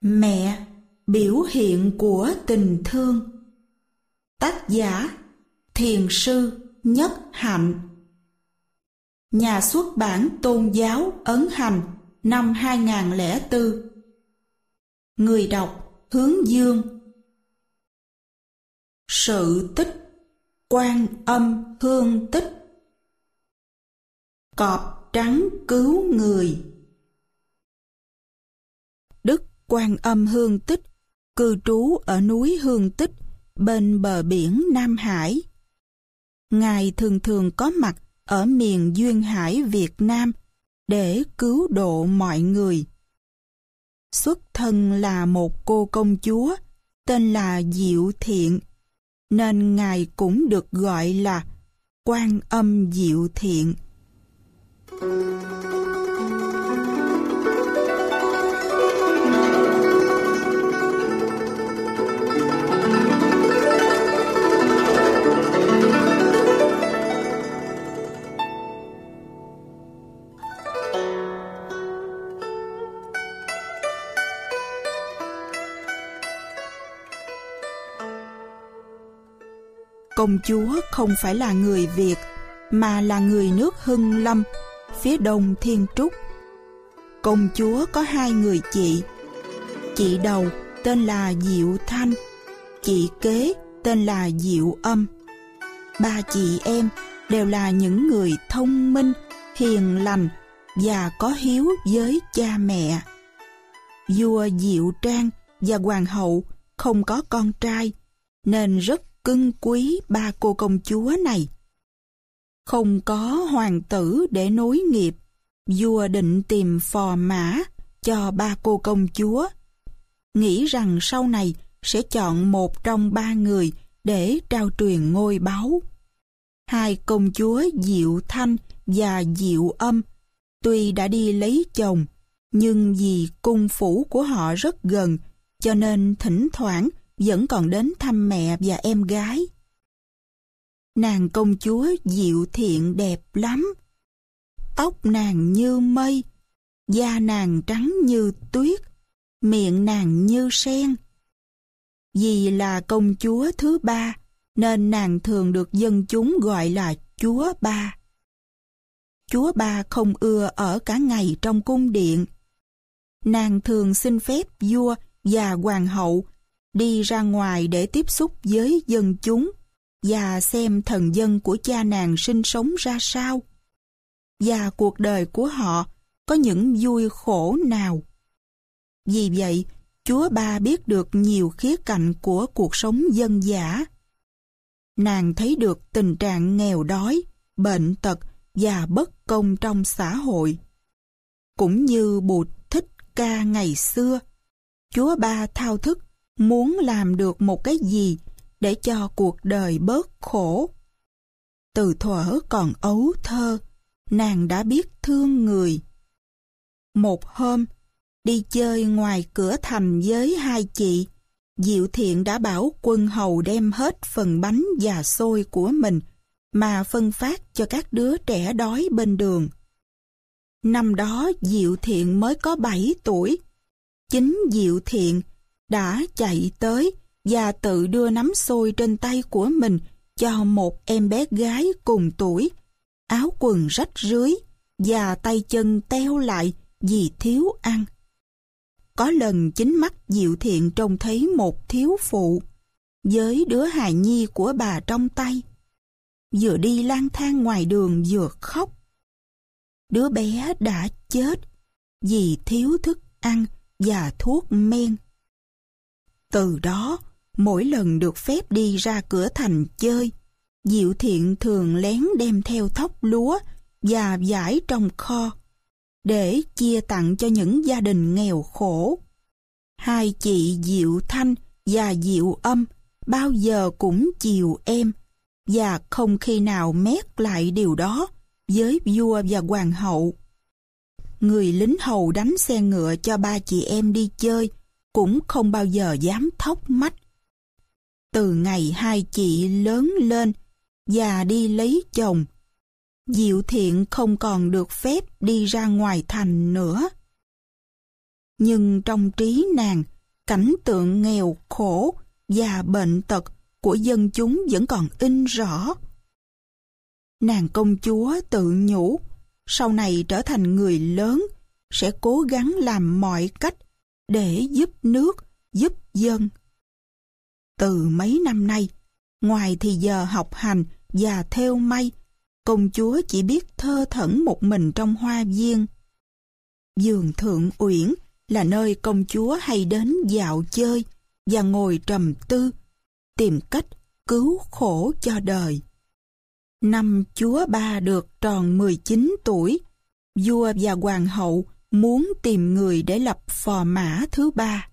Mẹ, biểu hiện của tình thương. Tác giả Thiền sư Nhất Hạnh. Nhà xuất bản Tôn giáo Ấn Hành, năm 2004. Người đọc Hướng Dương. Sự tích Quan Âm Hương Tích. Cọp trắng cứu người. Đức Quan Âm Hương Tích cư trú ở núi Hương Tích bên bờ biển Nam Hải. Ngài thường thường có mặt ở miền duyên hải Việt Nam để cứu độ mọi người. Xuất thân là một cô công chúa tên là Diệu Thiện, nên Ngài cũng được gọi là Quan Âm Diệu Thiện. Công chúa không phải là người Việt, mà là người nước Hưng Lâm, phía đông Thiên Trúc. Công chúa có hai người chị. Chị đầu tên là Diệu Thanh, chị kế tên là Diệu Âm. Ba chị em đều là những người thông minh, hiền lành và có hiếu với cha mẹ. Vua Diệu Trang và hoàng hậu không có con trai, nên rất cưng quý ba cô công chúa này. Không có hoàng tử để nối nghiệp, vua định tìm phò mã cho ba cô công chúa, nghĩ rằng sau này sẽ chọn một trong ba người để trao truyền ngôi báu. Hai công chúa Diệu Thanh và Diệu Âm tuy đã đi lấy chồng, nhưng vì cung phủ của họ rất gần, cho nên thỉnh thoảng vẫn còn đến thăm mẹ và em gái. Nàng công chúa Diệu Thiện đẹp lắm. Tóc nàng như mây, da nàng trắng như tuyết, miệng nàng như sen. Vì là công chúa thứ ba, nên nàng thường được dân chúng gọi là chúa ba. Chúa ba không ưa ở cả ngày trong cung điện. Nàng thường xin phép vua và hoàng hậu đi ra ngoài để tiếp xúc với dân chúng và xem thần dân của cha nàng sinh sống ra sao, và cuộc đời của họ có những vui khổ nào. Vì vậy, chúa ba biết được nhiều khía cạnh của cuộc sống dân dã. Nàng thấy được tình trạng nghèo đói, bệnh tật và bất công trong xã hội. Cũng như Bụt Thích Ca ngày xưa, chúa ba thao thức muốn làm được một cái gì để cho cuộc đời bớt khổ. Từ thuở còn ấu thơ, nàng đã biết thương người. Một hôm, đi chơi ngoài cửa thành với hai chị, Diệu Thiện đã bảo quân hầu đem hết phần bánh và xôi của mình mà phân phát cho các đứa trẻ đói bên đường. Năm đó Diệu Thiện mới có 7 tuổi. Chính Diệu Thiện đã chạy tới và tự đưa nắm xôi trên tay của mình cho một em bé gái cùng tuổi, áo quần rách rưới và tay chân teo lại vì thiếu ăn. Có lần chính mắt Diệu Thiện trông thấy một thiếu phụ với đứa hài nhi của bà trong tay, vừa đi lang thang ngoài đường vừa khóc. Đứa bé đã chết vì thiếu thức ăn và thuốc men. Từ đó, mỗi lần được phép đi ra cửa thành chơi, Diệu Thiện thường lén đem theo thóc lúa và vải trong kho để chia tặng cho những gia đình nghèo khổ. Hai chị Diệu Thanh và Diệu Âm bao giờ cũng chiều em, và không khi nào mét lại điều đó với vua và hoàng hậu. Người lính hầu đánh xe ngựa cho ba chị em đi chơi cũng không bao giờ dám thốc mách. Từ ngày hai chị lớn lên và đi lấy chồng, Diệu Thiện không còn được phép đi ra ngoài thành nữa. Nhưng trong trí nàng cảnh tượng nghèo khổ và bệnh tật của dân chúng vẫn còn in rõ. Nàng công chúa tự nhủ, sau này trở thành người lớn, sẽ cố gắng làm mọi cách để giúp nước, giúp dân. Từ mấy năm nay, ngoài thì giờ học hành và thêu may, công chúa chỉ biết thơ thẩn một mình trong hoa viên. Vườn Thượng Uyển là nơi công chúa hay đến dạo chơi và ngồi trầm tư, tìm cách cứu khổ cho đời. Năm chúa Ba được tròn 19 tuổi, vua và hoàng hậu muốn tìm người để lập phò mã thứ ba.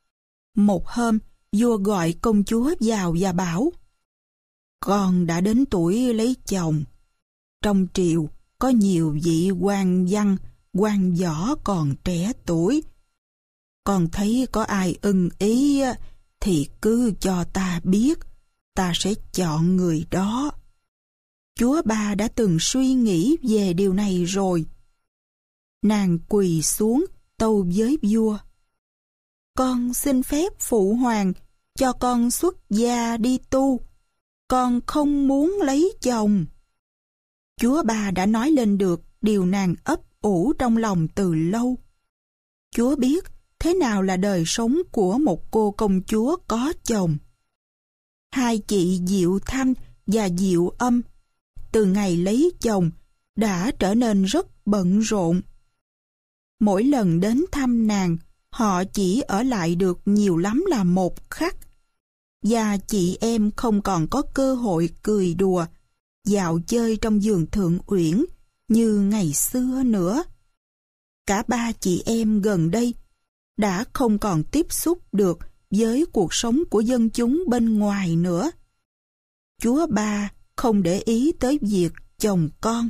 Một hôm, vua gọi công chúa vào và bảo: "Con đã đến tuổi lấy chồng. Trong triều có nhiều vị quan văn, quan võ còn trẻ tuổi. Con thấy có ai ưng ý thì cứ cho ta biết, ta sẽ chọn người đó." Chúa Ba đã từng suy nghĩ về điều này rồi. Nàng quỳ xuống tâu với vua: "Con xin phép phụ hoàng cho con xuất gia đi tu. Con không muốn lấy chồng." Chúa Ba đã nói lên được điều nàng ấp ủ trong lòng từ lâu. Chúa biết thế nào là đời sống của một cô công chúa có chồng. Hai chị Diệu Thanh và Diệu Âm từ ngày lấy chồng đã trở nên rất bận rộn. Mỗi lần đến thăm nàng, họ chỉ ở lại được nhiều lắm là một khắc, và chị em không còn có cơ hội cười đùa, dạo chơi trong vườn Thượng Uyển như ngày xưa nữa. Cả ba chị em gần đây đã không còn tiếp xúc được với cuộc sống của dân chúng bên ngoài nữa. Chúa Ba không để ý tới việc chồng con.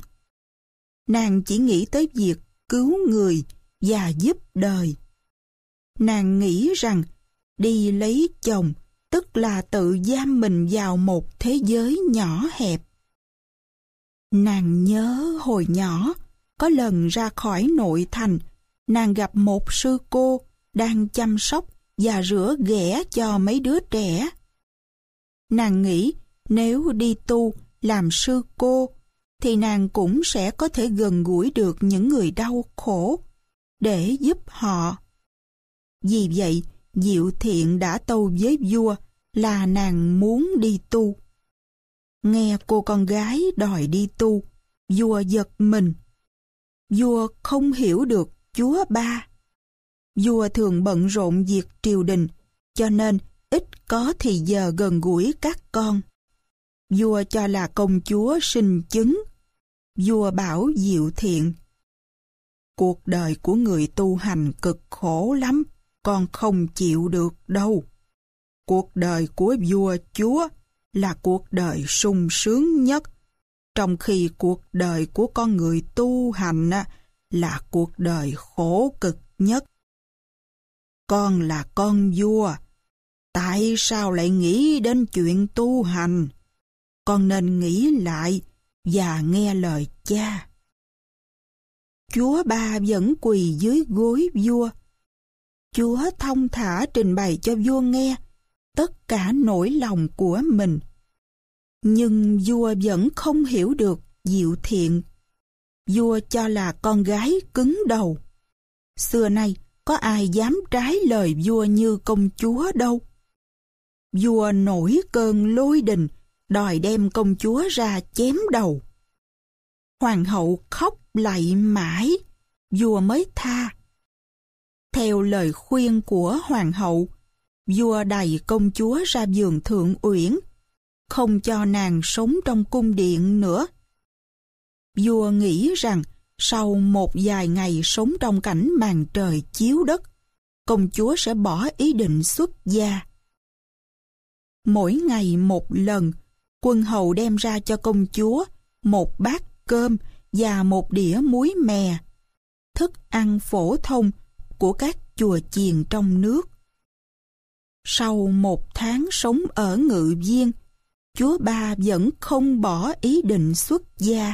Nàng chỉ nghĩ tới việc cứu người và giúp đời. Nàng nghĩ rằng đi lấy chồng tức là tự giam mình vào một thế giới nhỏ hẹp. Nàng nhớ hồi nhỏ, có lần ra khỏi nội thành, nàng gặp một sư cô đang chăm sóc và rửa ghẻ cho mấy đứa trẻ. Nàng nghĩ nếu đi tu làm sư cô thì nàng cũng sẽ có thể gần gũi được những người đau khổ để giúp họ. Vì vậy, Diệu Thiện đã tâu với vua là nàng muốn đi tu. Nghe cô con gái đòi đi tu, vua giật mình. Vua không hiểu được Chúa Ba. Vua thường bận rộn việc triều đình, cho nên ít có thì giờ gần gũi các con. Vua cho là công chúa sinh chứng. Vua bảo Diệu Thiện: "Cuộc đời của người tu hành cực khổ lắm, con không chịu được đâu. Cuộc đời của vua chúa là cuộc đời sung sướng nhất, trong khi cuộc đời của con người tu hành là cuộc đời khổ cực nhất. Con là con vua, tại sao lại nghĩ đến chuyện tu hành? Con nên nghĩ lại và nghe lời cha." Chúa Ba vẫn quỳ dưới gối vua. Chúa thông thả trình bày cho vua nghe tất cả nỗi lòng của mình. Nhưng vua vẫn không hiểu được Diệu Thiện. Vua cho là con gái cứng đầu. Xưa nay có ai dám trái lời vua như công chúa đâu. Vua nổi cơn lôi đình, đòi đem công chúa ra chém đầu. Hoàng hậu khóc lạy mãi, vua mới tha. Theo lời khuyên của hoàng hậu, vua đày công chúa ra vườn Thượng Uyển, không cho nàng sống trong cung điện nữa. Vua nghĩ rằng sau một vài ngày sống trong cảnh màn trời chiếu đất, công chúa sẽ bỏ ý định xuất gia. Mỗi ngày một lần, quân hầu đem ra cho công chúa một bát cơm và một đĩa muối mè, thức ăn phổ thông của các chùa chiền trong nước. Sau một tháng sống ở Ngự Viên, Chúa Ba vẫn không bỏ ý định xuất gia.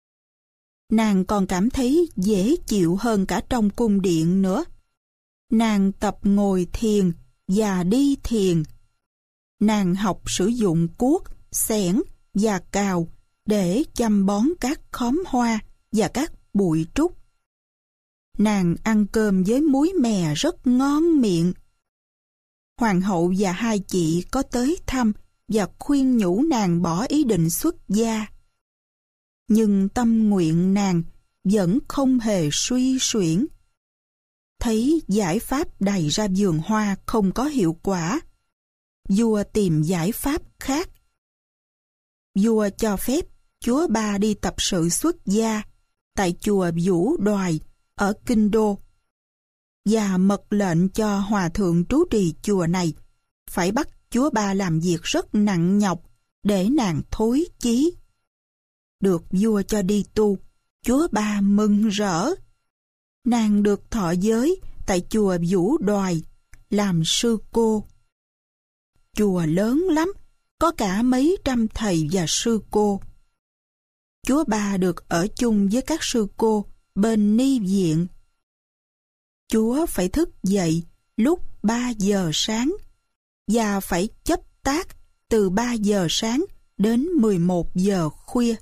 Nàng còn cảm thấy dễ chịu hơn cả trong cung điện nữa. Nàng tập ngồi thiền và đi thiền. Nàng học sử dụng cuốc, xẻng và cào để chăm bón các khóm hoa và các bụi trúc. Nàng ăn cơm với muối mè rất ngon miệng. Hoàng hậu và hai chị có tới thăm và khuyên nhủ nàng bỏ ý định xuất gia. Nhưng tâm nguyện nàng vẫn không hề suy xuyển. Thấy giải pháp đày ra vườn hoa không có hiệu quả, vua tìm giải pháp khác. Vua cho phép chúa Ba đi tập sự xuất gia tại chùa Vũ Đoài ở Kinh Đô, và mật lệnh cho hòa thượng trú trì chùa này phải bắt chúa Ba làm việc rất nặng nhọc để nàng thối chí. Được vua cho đi tu, chúa Ba mừng rỡ. Nàng được thọ giới tại chùa Vũ Đoài làm sư cô. Chùa lớn lắm, có cả mấy trăm thầy và sư cô. Chúa Ba được ở chung với các sư cô bên ni viện. Chúa phải thức dậy lúc 3 giờ sáng và phải chấp tác từ 3 giờ sáng đến 11 giờ khuya.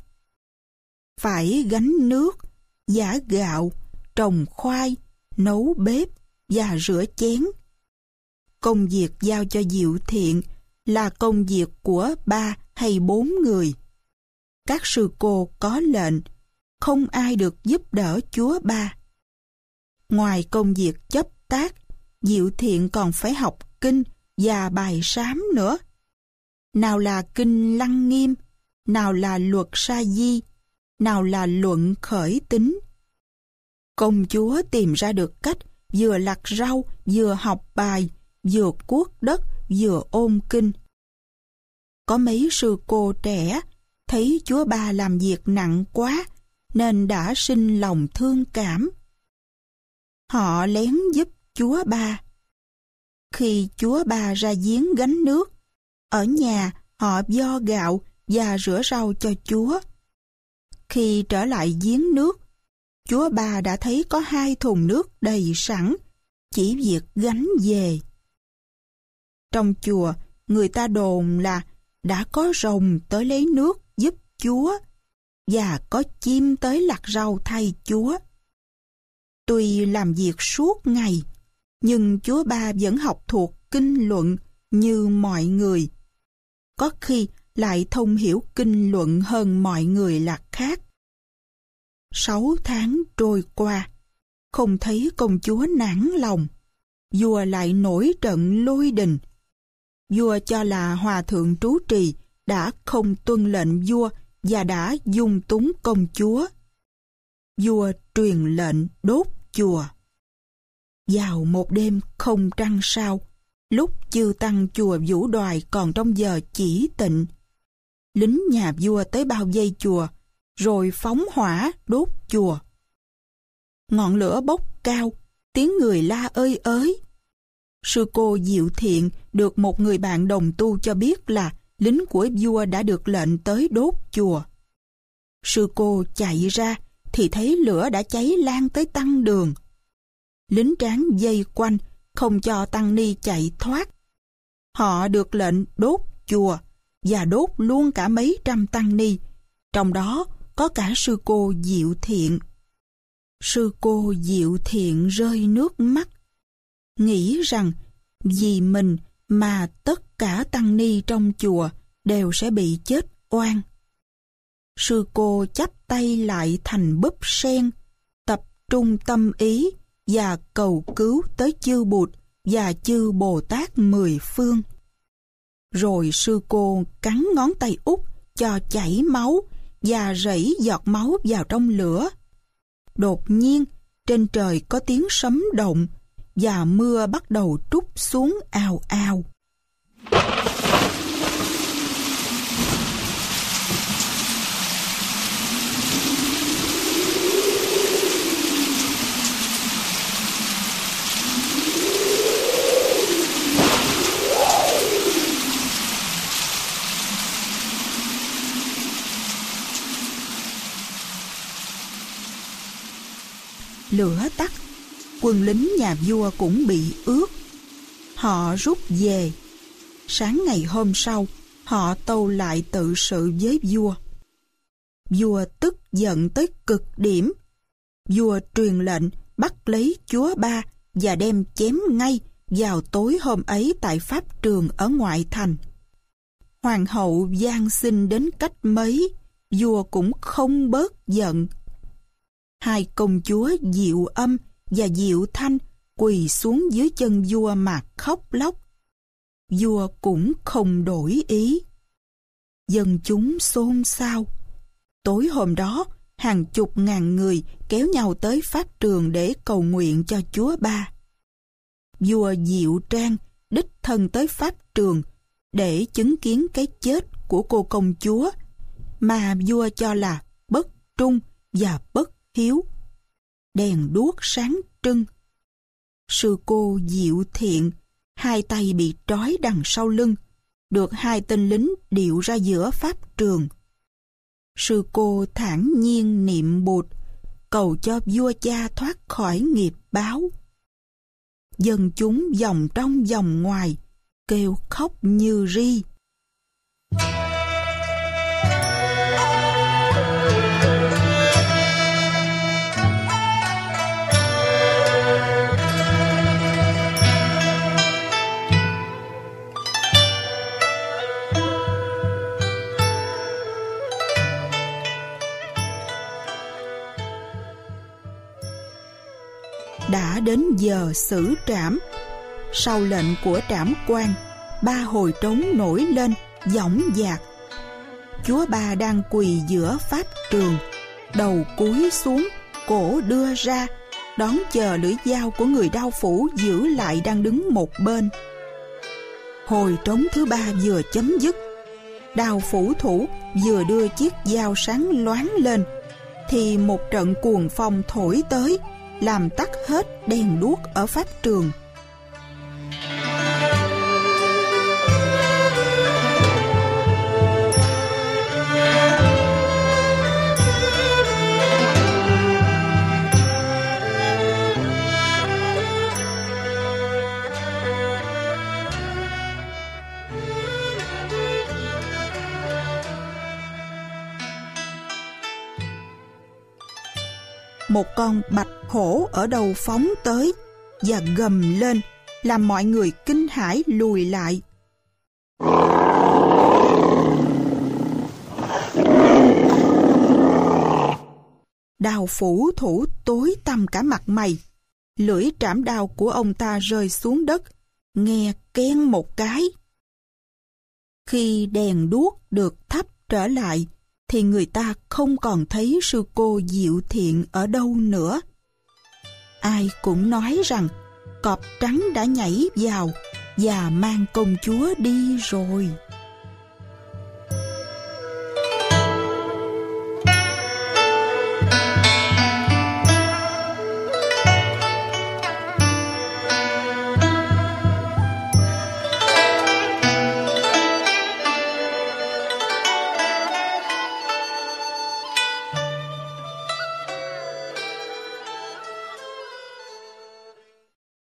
Phải gánh nước, giã gạo, trồng khoai, nấu bếp và rửa chén. Công việc giao cho Diệu Thiện là công việc của 3 hay 4 người. Các sư cô có lệnh, không ai được giúp đỡ chúa Ba. Ngoài công việc chấp tác, Diệu Thiện còn phải học kinh và bài sám nữa. Nào là kinh Lăng Nghiêm, nào là luật Sa Di, nào là luận khởi tính. Công chúa tìm ra được cách vừa lặt rau, vừa học bài, vừa cuốc đất, vừa ôn kinh. Có mấy sư cô trẻ thấy chúa Ba làm việc nặng quá nên đã sinh lòng thương cảm. Họ lén giúp chúa Ba. Khi chúa Ba ra giếng gánh nước, ở nhà họ vo gạo và rửa rau cho chúa. Khi trở lại giếng nước, chúa Ba đã thấy có 2 thùng nước đầy sẵn, chỉ việc gánh về. Trong chùa, người ta đồn là đã có rồng tới lấy nước giúp chúa và có chim tới lặt rau thay chúa. Tuy làm việc suốt ngày, nhưng chúa Ba vẫn học thuộc kinh luận như mọi người. Có khi lại thông hiểu kinh luận hơn mọi người là khác. 6 tháng trôi qua, không thấy công chúa nản lòng. Vua lại nổi trận lôi đình. Vua cho là hòa thượng trú trì đã không tuân lệnh vua và đã dung túng công chúa. Vua truyền lệnh đốt chùa. Vào một đêm không trăng sao, lúc chư tăng chùa Vũ Đoài còn trong giờ chỉ tịnh, lính nhà vua tới bao vây chùa, rồi phóng hỏa đốt chùa. Ngọn lửa bốc cao, tiếng người la ơi ới. Sư cô Diệu Thiện được một người bạn đồng tu cho biết là lính của vua đã được lệnh tới đốt chùa. Sư cô chạy ra thì thấy lửa đã cháy lan tới tăng đường. Lính tráng vây quanh, không cho tăng ni chạy thoát. Họ được lệnh đốt chùa và đốt luôn cả mấy trăm tăng ni, trong đó có cả sư cô Diệu Thiện. Sư cô Diệu Thiện rơi nước mắt, nghĩ rằng vì mình mà tất cả tăng ni trong chùa đều sẽ bị chết oan. Sư cô chắp tay lại thành búp sen, tập trung tâm ý và cầu cứu tới chư Bụt và chư Bồ Tát 10 phương. Rồi sư cô cắn ngón tay út cho chảy máu và rảy giọt máu vào trong lửa. Đột nhiên, trên trời có tiếng sấm động và mưa bắt đầu trút xuống ào ào. Lửa tắt, quân lính nhà vua cũng bị ướt. Họ rút về. Sáng ngày hôm sau, họ tâu lại tự sự với vua. Vua tức giận tới cực điểm. Vua truyền lệnh bắt lấy chúa Ba và đem chém ngay vào tối hôm ấy tại pháp trường ở ngoại thành. Hoàng hậu van xin đến cách mấy, vua cũng không bớt giận. Hai công chúa Diệu Âm và Diệu Thanh quỳ xuống dưới chân vua mà khóc lóc. Vua cũng không đổi ý. Dân chúng xôn xao. Tối hôm đó, hàng chục ngàn người kéo nhau tới pháp trường để cầu nguyện cho chúa Ba. Vua Diệu Trang đích thân tới pháp trường để chứng kiến cái chết của cô công chúa mà vua cho là bất trung và bất hiếu. Đèn đuốc sáng trưng. Sư cô Diệu Thiện, hai tay bị trói đằng sau lưng, được hai tên lính điệu ra giữa pháp trường. Sư cô thản nhiên niệm Bụt, cầu cho vua cha thoát khỏi nghiệp báo. Dân chúng vòng trong vòng ngoài, kêu khóc như ri. Đã đến giờ xử trảm. Sau lệnh của trảm quan, ba hồi trống nổi lên dõng dạc. Chúa Ba đang quỳ giữa pháp trường, đầu cúi xuống, cổ đưa ra, đón chờ lưỡi dao của người đao phủ giữ lại đang đứng một bên. Hồi trống thứ ba vừa chấm dứt, đao phủ thủ vừa đưa chiếc dao sáng loáng lên, thì một trận cuồng phong thổi tới, làm tắt hết đèn đuốc ở pháp trường. Một con bạch hổ ở đầu phóng tới và gầm lên, làm mọi người kinh hãi lùi lại. Đao phủ thủ tối tăm cả mặt mày. Lưỡi trảm đao của ông ta rơi xuống đất, nghe keng một cái. Khi đèn đuốc được thắp trở lại, thì người ta không còn thấy sư cô Diệu Thiện ở đâu nữa. Ai cũng nói rằng cọp trắng đã nhảy vào và mang công chúa đi rồi.